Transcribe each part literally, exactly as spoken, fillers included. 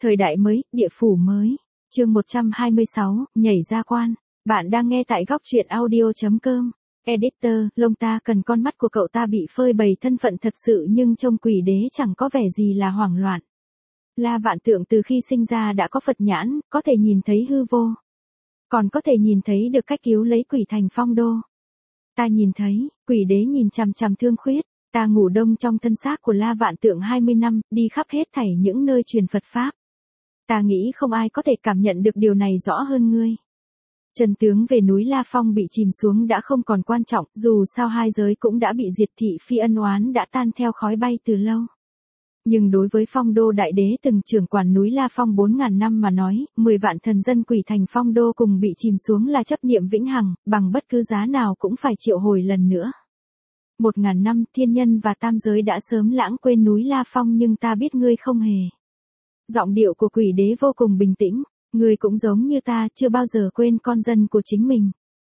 Thời đại mới, địa phủ mới. Chương một trăm hai mươi sáu, nhảy ra quan. Bạn đang nghe tại góc truyện audio.com. Editor, lông ta cần con mắt của cậu ta bị phơi bày thân phận thật sự nhưng trông quỷ đế chẳng có vẻ gì là hoảng loạn. La Vạn Tượng từ khi sinh ra đã có Phật nhãn, có thể nhìn thấy hư vô. Còn có thể nhìn thấy được cách cứu lấy quỷ thành phong đô. Ta nhìn thấy, quỷ đế nhìn chằm chằm Thương Khuyết. Ta ngủ đông trong thân xác của La Vạn Tượng hai mươi năm, đi khắp hết thảy những nơi truyền Phật Pháp. Ta nghĩ không ai có thể cảm nhận được điều này rõ hơn ngươi. Chân tướng về núi La Phong bị chìm xuống đã không còn quan trọng, dù sao hai giới cũng đã bị diệt, thị phi ân oán đã tan theo khói bay từ lâu. Nhưng đối với Phong Đô Đại Đế từng trưởng quản núi La Phong bốn ngàn năm mà nói, mười vạn thần dân quỷ thành Phong Đô cùng bị chìm xuống là chấp niệm vĩnh hằng, bằng bất cứ giá nào cũng phải triệu hồi lần nữa. Một ngàn năm, thiên nhân và tam giới đã sớm lãng quên núi La Phong nhưng ta biết ngươi không hề. Giọng điệu của quỷ đế vô cùng bình tĩnh, ngươi cũng giống như ta, chưa bao giờ quên con dân của chính mình.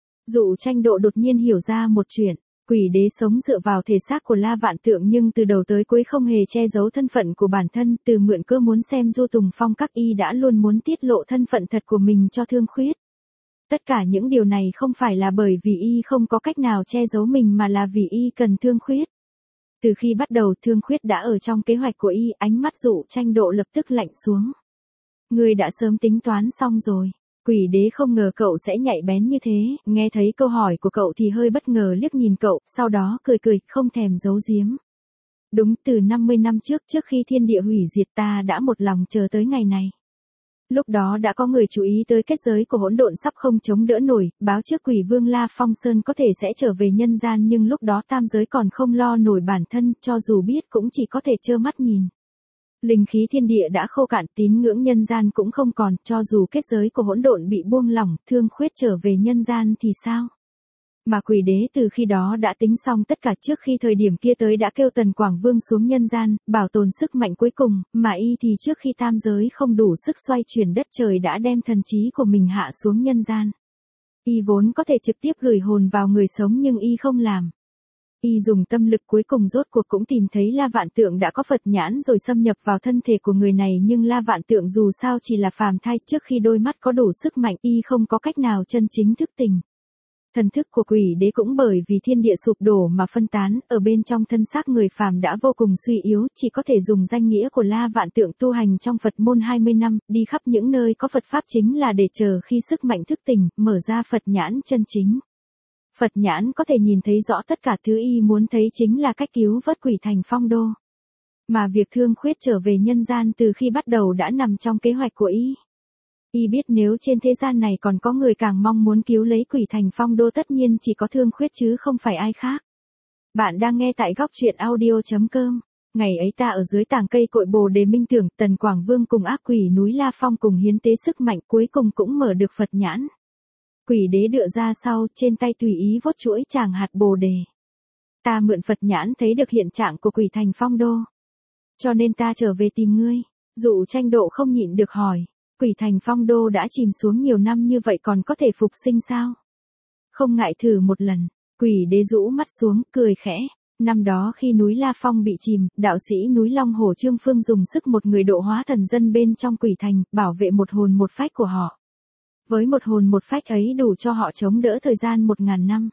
Dụ Tranh Độ đột nhiên hiểu ra một chuyện, quỷ đế sống dựa vào thể xác của La Vạn Tượng nhưng từ đầu tới cuối không hề che giấu thân phận của bản thân, từ mượn cơ muốn xem Du Tùng Phong các y đã luôn muốn tiết lộ thân phận thật của mình cho Thương Khuyết. Tất cả những điều này không phải là bởi vì y không có cách nào che giấu mình mà là vì y cần Thương Khuyết. Từ khi bắt đầu Thương Khuyết đã ở trong kế hoạch của y, ánh mắt Dụ Tranh Độ lập tức lạnh xuống. Ngươi đã sớm tính toán xong rồi. Quỷ đế không ngờ cậu sẽ nhạy bén như thế, nghe thấy câu hỏi của cậu thì hơi bất ngờ liếc nhìn cậu, sau đó cười cười, không thèm giấu giếm. Đúng, từ năm mươi năm trước, trước khi thiên địa hủy diệt ta đã một lòng chờ tới ngày này. Lúc đó đã có người chú ý tới kết giới của hỗn độn sắp không chống đỡ nổi, báo trước quỷ vương La Phong Sơn có thể sẽ trở về nhân gian nhưng lúc đó tam giới còn không lo nổi bản thân, cho dù biết cũng chỉ có thể trơ mắt nhìn. Linh khí thiên địa đã khô cạn, tín ngưỡng nhân gian cũng không còn, cho dù kết giới của hỗn độn bị buông lỏng, Thương Khuyết trở về nhân gian thì sao? Mà quỷ đế từ khi đó đã tính xong tất cả, trước khi thời điểm kia tới đã kêu Tần Quảng Vương xuống nhân gian, bảo tồn sức mạnh cuối cùng, mà y thì trước khi tam giới không đủ sức xoay chuyển đất trời đã đem thần trí của mình hạ xuống nhân gian. Y vốn có thể trực tiếp gửi hồn vào người sống nhưng y không làm. Y dùng tâm lực cuối cùng rốt cuộc cũng tìm thấy La Vạn Tượng đã có Phật nhãn rồi xâm nhập vào thân thể của người này nhưng La Vạn Tượng dù sao chỉ là phàm thai, trước khi đôi mắt có đủ sức mạnh y không có cách nào chân chính thức tỉnh. Thần thức của quỷ đế cũng bởi vì thiên địa sụp đổ mà phân tán, ở bên trong thân xác người phàm đã vô cùng suy yếu, chỉ có thể dùng danh nghĩa của La Vạn Tượng tu hành trong Phật môn hai mươi năm, đi khắp những nơi có Phật Pháp chính là để chờ khi sức mạnh thức tỉnh, mở ra Phật nhãn chân chính. Phật nhãn có thể nhìn thấy rõ tất cả thứ y muốn thấy chính là cách cứu vớt quỷ thành Phong Đô. Mà việc Thương Khuyết trở về nhân gian từ khi bắt đầu đã nằm trong kế hoạch của y. Y biết nếu trên thế gian này còn có người càng mong muốn cứu lấy quỷ thành Phong Đô tất nhiên chỉ có Thương Khuyết chứ không phải ai khác. Bạn đang nghe tại góc truyện audio.com. Ngày ấy ta ở dưới tàng cây cội Bồ Đề minh tưởng, Tần Quảng Vương cùng ác quỷ núi La Phong cùng hiến tế sức mạnh cuối cùng cũng mở được Phật nhãn. Quỷ đế đựa ra sau, trên tay tùy ý vuốt chuỗi tràng hạt Bồ Đề. Ta mượn Phật nhãn thấy được hiện trạng của quỷ thành Phong Đô. Cho nên ta trở về tìm ngươi. Dụ Tranh Độ không nhịn được hỏi. Quỷ thành Phong Đô đã chìm xuống nhiều năm như vậy còn có thể phục sinh sao? Không ngại thử một lần. Quỷ đế rũ mắt xuống, cười khẽ. Năm đó khi núi La Phong bị chìm, đạo sĩ núi Long Hồ Trương Phương dùng sức một người độ hóa thần dân bên trong quỷ thành, bảo vệ một hồn một phách của họ. Với một hồn một phách ấy đủ cho họ chống đỡ thời gian một ngàn năm.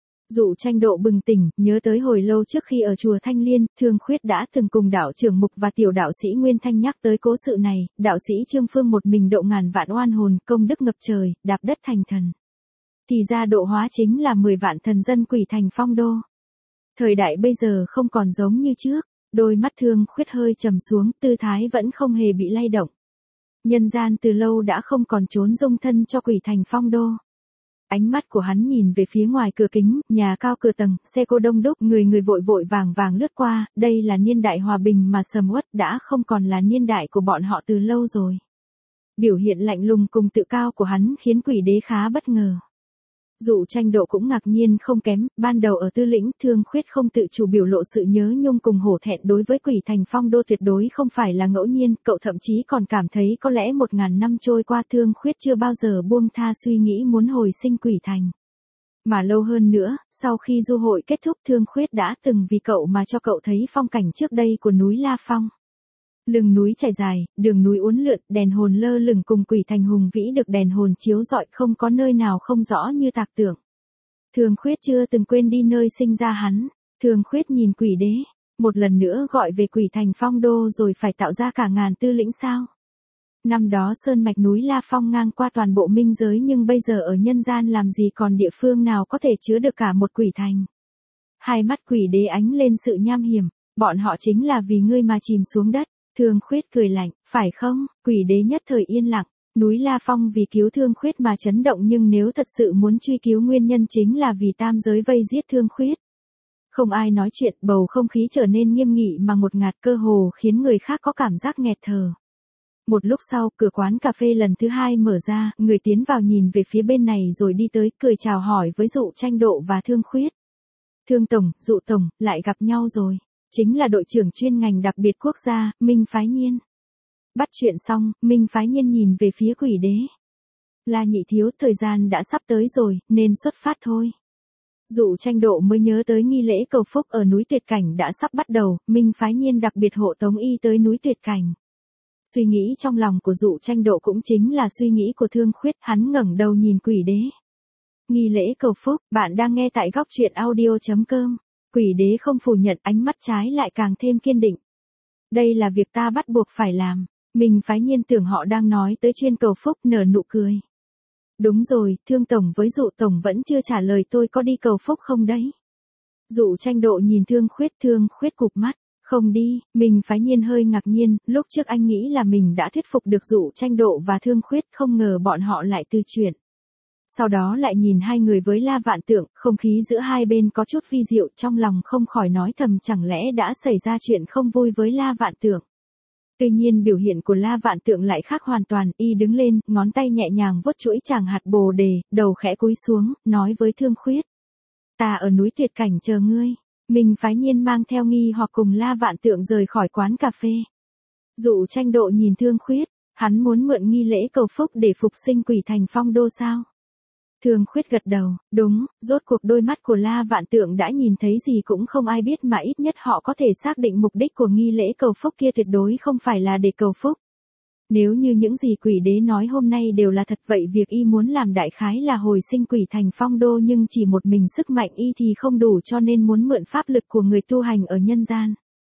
Dụ Tranh Độ bừng tỉnh, nhớ tới hồi lâu trước khi ở chùa Thanh Liên, Thương Khuyết đã từng cùng đạo trưởng Mục và tiểu đạo sĩ Nguyên Thanh nhắc tới cố sự này, đạo sĩ Trương Phương một mình độ ngàn vạn oan hồn, công đức ngập trời, đạp đất thành thần. Thì ra độ hóa chính là mười vạn thần dân quỷ thành Phong Đô. Thời đại bây giờ không còn giống như trước, đôi mắt Thương Khuyết hơi trầm xuống, tư thái vẫn không hề bị lay động. Nhân gian từ lâu đã không còn trốn dung thân cho quỷ thành Phong Đô. Ánh mắt của hắn nhìn về phía ngoài cửa kính, nhà cao cửa tầng, xe cô đông đúc, người người vội vội vàng vàng lướt qua, đây là niên đại hòa bình mà sầm uất đã không còn là niên đại của bọn họ từ lâu rồi. Biểu hiện lạnh lùng cùng tự cao của hắn khiến quỷ đế khá bất ngờ. Dụ Tranh Độ cũng ngạc nhiên không kém, ban đầu ở Tư Lĩnh, Thương Khuyết không tự chủ biểu lộ sự nhớ nhung cùng hổ thẹn đối với quỷ thành Phong Đô tuyệt đối không phải là ngẫu nhiên, cậu thậm chí còn cảm thấy có lẽ một ngàn năm trôi qua Thương Khuyết chưa bao giờ buông tha suy nghĩ muốn hồi sinh quỷ thành. Mà lâu hơn nữa, sau khi du hội kết thúc Thương Khuyết đã từng vì cậu mà cho cậu thấy phong cảnh trước đây của núi La Phong. Lưng núi trải dài, đường núi uốn lượn, đèn hồn lơ lửng cùng quỷ thành hùng vĩ được đèn hồn chiếu rọi không có nơi nào không rõ như tạc tượng. Thương Khuyết chưa từng quên đi nơi sinh ra hắn. Thương Khuyết nhìn quỷ đế, một lần nữa gọi về quỷ thành phong đô rồi phải tạo ra cả ngàn tư lĩnh sao. Năm đó sơn mạch núi La Phong ngang qua toàn bộ minh giới nhưng bây giờ ở nhân gian làm gì còn địa phương nào có thể chứa được cả một quỷ thành. Hai mắt quỷ đế ánh lên sự nham hiểm, bọn họ chính là vì ngươi mà chìm xuống đất. Thương Khuyết cười lạnh, phải không? Quỷ đế nhất thời yên lặng, núi La Phong vì cứu Thương Khuyết mà chấn động nhưng nếu thật sự muốn truy cứu nguyên nhân chính là vì tam giới vây giết Thương Khuyết. Không ai nói chuyện, bầu không khí trở nên nghiêm nghị mà ngột ngạt cơ hồ khiến người khác có cảm giác nghẹt thở. Một lúc sau, cửa quán cà phê lần thứ hai mở ra, người tiến vào nhìn về phía bên này rồi đi tới, cười chào hỏi với Dụ Tranh Độ và Thương Khuyết. Thương Tổng, Dụ Tổng, lại gặp nhau rồi. Chính là đội trưởng chuyên ngành đặc biệt quốc gia, Minh Phái Nhiên. Bắt chuyện xong, Minh Phái Nhiên nhìn về phía quỷ đế. La nhị thiếu, thời gian đã sắp tới rồi, nên xuất phát thôi. Dụ Tranh Độ mới nhớ tới nghi lễ cầu phúc ở núi Tuyệt Cảnh đã sắp bắt đầu, Minh Phái Nhiên đặc biệt hộ tống y tới núi Tuyệt Cảnh. Suy nghĩ trong lòng của Dụ Tranh Độ cũng chính là suy nghĩ của Thương Khuyết, hắn ngẩng đầu nhìn quỷ đế. Nghi lễ cầu phúc, bạn đang nghe tại góc truyện audio chấm com. Quỷ đế không phủ nhận, ánh mắt trái lại càng thêm kiên định. Đây là việc ta bắt buộc phải làm. Minh Phái Nhiên tưởng họ đang nói tới chuyên cầu phúc, nở nụ cười. Đúng rồi, Thương Tổng với Dụ Tổng vẫn chưa trả lời tôi có đi cầu phúc không đấy. Dụ Tranh Độ nhìn Thương Khuyết, Thương Khuyết cụp mắt. Không đi. Minh Phái Nhiên hơi ngạc nhiên, lúc trước anh nghĩ là mình đã thuyết phục được Dụ Tranh Độ và Thương Khuyết, không ngờ bọn họ lại từ chuyển. Sau đó lại nhìn hai người với La Vạn Tượng, không khí giữa hai bên có chút vi diệu, trong lòng không khỏi nói thầm chẳng lẽ đã xảy ra chuyện không vui với La Vạn Tượng. Tuy nhiên biểu hiện của La Vạn Tượng lại khác hoàn toàn, y đứng lên, ngón tay nhẹ nhàng vuốt chuỗi tràng hạt bồ đề, đầu khẽ cúi xuống, nói với Thương Khuyết. Ta ở núi Tuyệt Cảnh chờ ngươi. Minh Phái Nhiên mang theo nghi hoặc cùng La Vạn Tượng rời khỏi quán cà phê. Dụ Tranh Độ nhìn Thương Khuyết, hắn muốn mượn nghi lễ cầu phúc để phục sinh quỷ thành phong đô sao? Thương Khuyết gật đầu, đúng, rốt cuộc đôi mắt của La Vạn Tượng đã nhìn thấy gì cũng không ai biết mà ít nhất họ có thể xác định mục đích của nghi lễ cầu phúc kia tuyệt đối không phải là để cầu phúc. Nếu như những gì quỷ đế nói hôm nay đều là thật vậy việc y muốn làm đại khái là hồi sinh quỷ thành phong đô nhưng chỉ một mình sức mạnh y thì không đủ cho nên muốn mượn pháp lực của người tu hành ở nhân gian.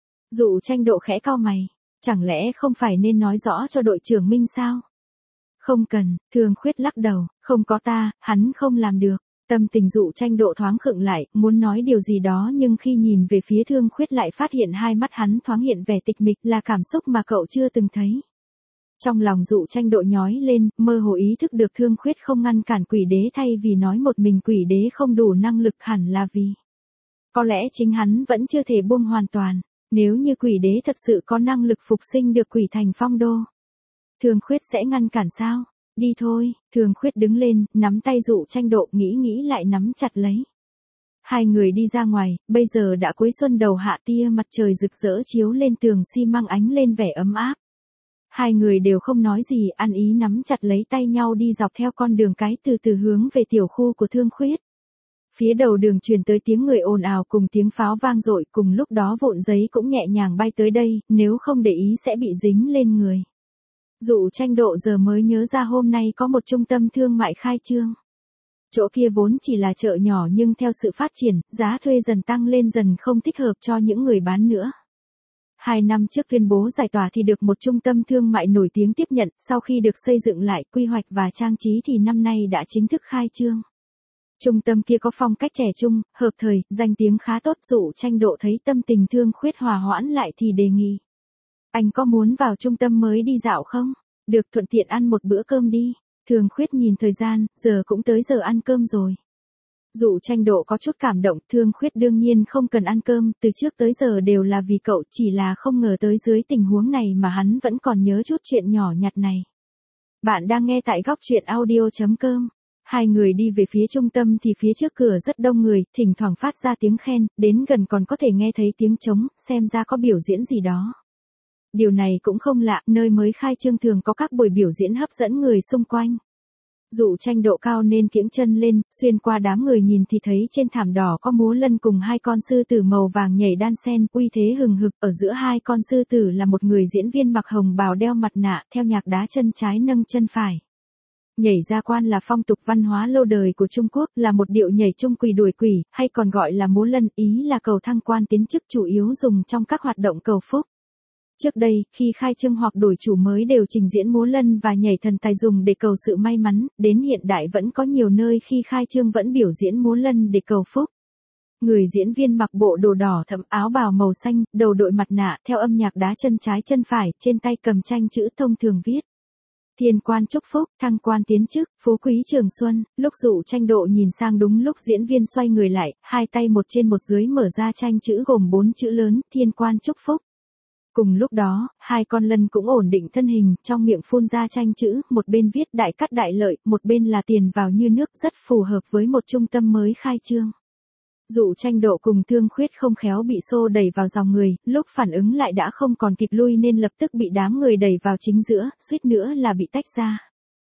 Dụ Tranh Độ khẽ cau mày, chẳng lẽ không phải nên nói rõ cho đội trưởng Minh sao? Không cần, Thương Khuyết lắc đầu, không có ta, hắn không làm được. Tâm tình Dụ Tranh Độ thoáng khựng lại, muốn nói điều gì đó nhưng khi nhìn về phía Thương Khuyết lại phát hiện hai mắt hắn thoáng hiện vẻ tịch mịch là cảm xúc mà cậu chưa từng thấy. Trong lòng Dụ Tranh Độ nhói lên, mơ hồ ý thức được Thương Khuyết không ngăn cản quỷ đế thay vì nói một mình quỷ đế không đủ năng lực hẳn là vì. Có lẽ chính hắn vẫn chưa thể buông hoàn toàn, nếu như quỷ đế thật sự có năng lực phục sinh được quỷ thành phong đô. Thương Khuyết sẽ ngăn cản sao? Đi thôi, Thương Khuyết đứng lên, nắm tay Dụ Tranh Độ nghĩ nghĩ lại nắm chặt lấy. Hai người đi ra ngoài, bây giờ đã cuối xuân đầu hạ tia mặt trời rực rỡ chiếu lên tường xi măng ánh lên vẻ ấm áp. Hai người đều không nói gì, ăn ý nắm chặt lấy tay nhau đi dọc theo con đường cái từ từ hướng về tiểu khu của Thương Khuyết. Phía đầu đường truyền tới tiếng người ồn ào cùng tiếng pháo vang dội, cùng lúc đó vụn giấy cũng nhẹ nhàng bay tới đây, nếu không để ý sẽ bị dính lên người. Dụ Tranh Độ giờ mới nhớ ra hôm nay có một trung tâm thương mại khai trương. Chỗ kia vốn chỉ là chợ nhỏ nhưng theo sự phát triển, giá thuê dần tăng lên dần không thích hợp cho những người bán nữa. Hai năm trước tuyên bố giải tỏa thì được một trung tâm thương mại nổi tiếng tiếp nhận, sau khi được xây dựng lại, quy hoạch và trang trí thì năm nay đã chính thức khai trương. Trung tâm kia có phong cách trẻ trung, hợp thời, danh tiếng khá tốt. Dụ Tranh Độ thấy tâm tình Thương Khuyết hòa hoãn lại thì đề nghị. Anh có muốn vào trung tâm mới đi dạo không? Được, thuận tiện ăn một bữa cơm đi. Thương Khuyết nhìn thời gian, giờ cũng tới giờ ăn cơm rồi. Dụ Tranh Độ có chút cảm động, Thương Khuyết đương nhiên không cần ăn cơm, từ trước tới giờ đều là vì cậu, chỉ là không ngờ tới dưới tình huống này mà hắn vẫn còn nhớ chút chuyện nhỏ nhặt này. Bạn đang nghe tại góc truyện audio chấm com. Hai người đi về phía trung tâm thì phía trước cửa rất đông người, thỉnh thoảng phát ra tiếng khen, đến gần còn có thể nghe thấy tiếng trống, xem ra có biểu diễn gì đó. Điều này cũng không lạ, nơi mới khai trương thường có các buổi biểu diễn hấp dẫn người xung quanh. Dụ Tranh độ cao nên kiễng chân lên, xuyên qua đám người nhìn thì thấy trên thảm đỏ có múa lân cùng hai con sư tử màu vàng nhảy đan sen, uy thế hừng hực, ở giữa hai con sư tử là một người diễn viên mặc hồng bào đeo mặt nạ, theo nhạc đá chân trái nâng chân phải. Nhảy ra quan là phong tục văn hóa lâu đời của Trung Quốc, là một điệu nhảy chung quỷ đuổi quỷ, hay còn gọi là múa lân, ý là cầu thăng quan tiến chức, chủ yếu dùng trong các hoạt động cầu phúc. Trước đây, khi khai trương hoặc đổi chủ mới đều trình diễn múa lân và nhảy thần tài dùng để cầu sự may mắn, đến hiện đại vẫn có nhiều nơi khi khai trương vẫn biểu diễn múa lân để cầu phúc. Người diễn viên mặc bộ đồ đỏ thẫm, áo bào màu xanh, đầu đội mặt nạ, theo âm nhạc đá chân trái chân phải, trên tay cầm tranh chữ thông thường viết: Thiên quan chúc phúc, thăng quan tiến chức, phú quý trường xuân. Lúc Dụ Tranh độ nhìn sang đúng lúc diễn viên xoay người lại, hai tay một trên một dưới mở ra tranh chữ gồm bốn chữ lớn, thiên quan chúc phúc. Cùng lúc đó, hai con lân cũng ổn định thân hình, trong miệng phun ra tranh chữ, một bên viết đại cát đại lợi, một bên là tiền vào như nước, rất phù hợp với một trung tâm mới khai trương. Dụ Tranh độ cùng Thương Khuyết không khéo bị xô đẩy vào dòng người, lúc phản ứng lại đã không còn kịp lui nên lập tức bị đám người đẩy vào chính giữa, suýt nữa là bị tách ra.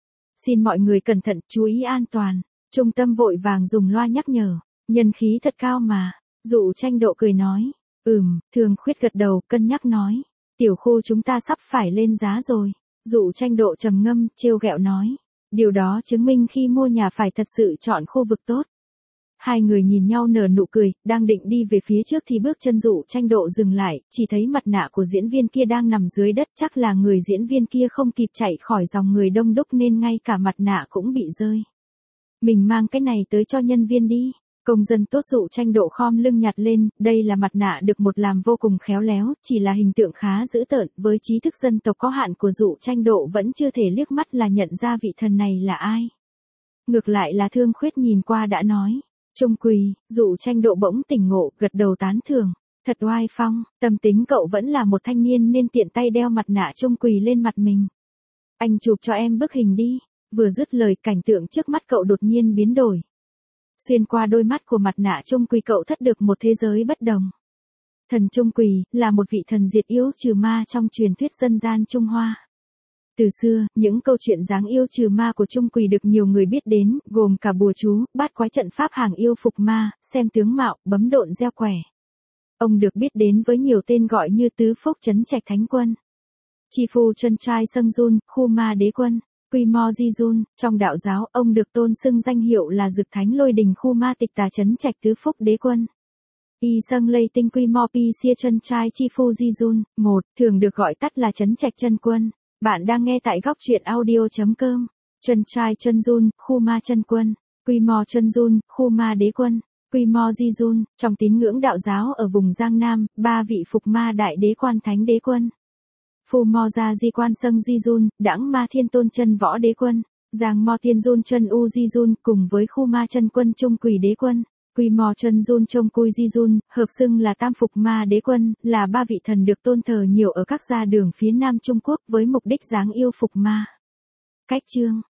Xin mọi người cẩn thận, chú ý an toàn. Trung tâm vội vàng dùng loa nhắc nhở, nhân khí thật cao mà. Dụ Tranh độ cười nói, ừm, Thương Khuyết gật đầu, cân nhắc nói, tiểu khu chúng ta sắp phải lên giá rồi. Dụ Tranh độ trầm ngâm, trêu ghẹo nói, điều đó chứng minh khi mua nhà phải thật sự chọn khu vực tốt. Hai người nhìn nhau nở nụ cười, đang định đi về phía trước thì bước chân Dụ Tranh độ dừng lại, chỉ thấy mặt nạ của diễn viên kia đang nằm dưới đất, chắc là người diễn viên kia không kịp chạy khỏi dòng người đông đúc nên ngay cả mặt nạ cũng bị rơi. Mình mang cái này tới cho nhân viên đi. Công dân tốt Dụ Tranh độ khom lưng nhặt lên, đây là mặt nạ được một làm vô cùng khéo léo, chỉ là hình tượng khá dữ tợn, với trí thức dân tộc có hạn của Dụ Tranh độ vẫn chưa thể liếc mắt là nhận ra vị thần này là ai. Ngược lại là Thương Khuyết nhìn qua đã nói, Trung quỳ. Dụ Tranh độ bỗng tỉnh ngộ, gật đầu tán thưởng, thật oai phong, tâm tính cậu vẫn là một thanh niên nên tiện tay đeo mặt nạ Trung quỳ lên mặt mình. Anh chụp cho em bức hình đi. Vừa dứt lời, cảnh tượng trước mắt cậu đột nhiên biến đổi. Xuyên qua đôi mắt của mặt nạ Trung quỳ cậu thất được một thế giới bất đồng. Thần Trung quỳ là một vị thần diệt yêu trừ ma trong truyền thuyết dân gian Trung Hoa. Từ xưa, những câu chuyện giáng yêu trừ ma của Trung quỳ được nhiều người biết đến, gồm cả bùa chú, bát quái trận pháp hàng yêu phục ma, xem tướng mạo, bấm độn gieo quẻ. Ông được biết đến với nhiều tên gọi như Tứ Phúc Trấn Trạch Thánh Quân, Chi Phu Chân Trai Sâng Jun, Khu Ma Đế Quân, Quy Mo Di Jun. Trong đạo giáo, ông được tôn xưng danh hiệu là Dực Thánh Lôi Đình Khu Ma Tịch Tà Trấn Trạch Tứ Phúc Đế Quân. Y Sâng Lây Tinh Quy Mo Pi Xia Chân Trai Chi Phu Di Jun, một, thường được gọi tắt là Trấn Trạch Chân Quân. Bạn đang nghe tại góc truyện audio chấm com. Chân Trai Chân Jun, Khu Ma Chân Quân, Quy Mo Chân Jun, Khu Ma Đế Quân, Quy Mo Di Jun. Trong tín ngưỡng đạo giáo ở vùng Giang Nam, ba vị phục ma đại đế quan thánh đế quân. Phu Mo Gia Di Quan Sâng Di Jun, Đãng Ma Thiên Tôn Chân Võ Đế Quân, Giang Mo Tiên Jun Chân U Di Jun, cùng với Khu Ma Chân Quân Trung Quỳ Đế Quân, Quy Mo Chân Jun Trông Cui Di Jun, hợp xưng là Tam Phục Ma Đế Quân, là ba vị thần được tôn thờ nhiều ở các gia đường phía Nam Trung Quốc với mục đích giáng yêu phục ma. Cách chương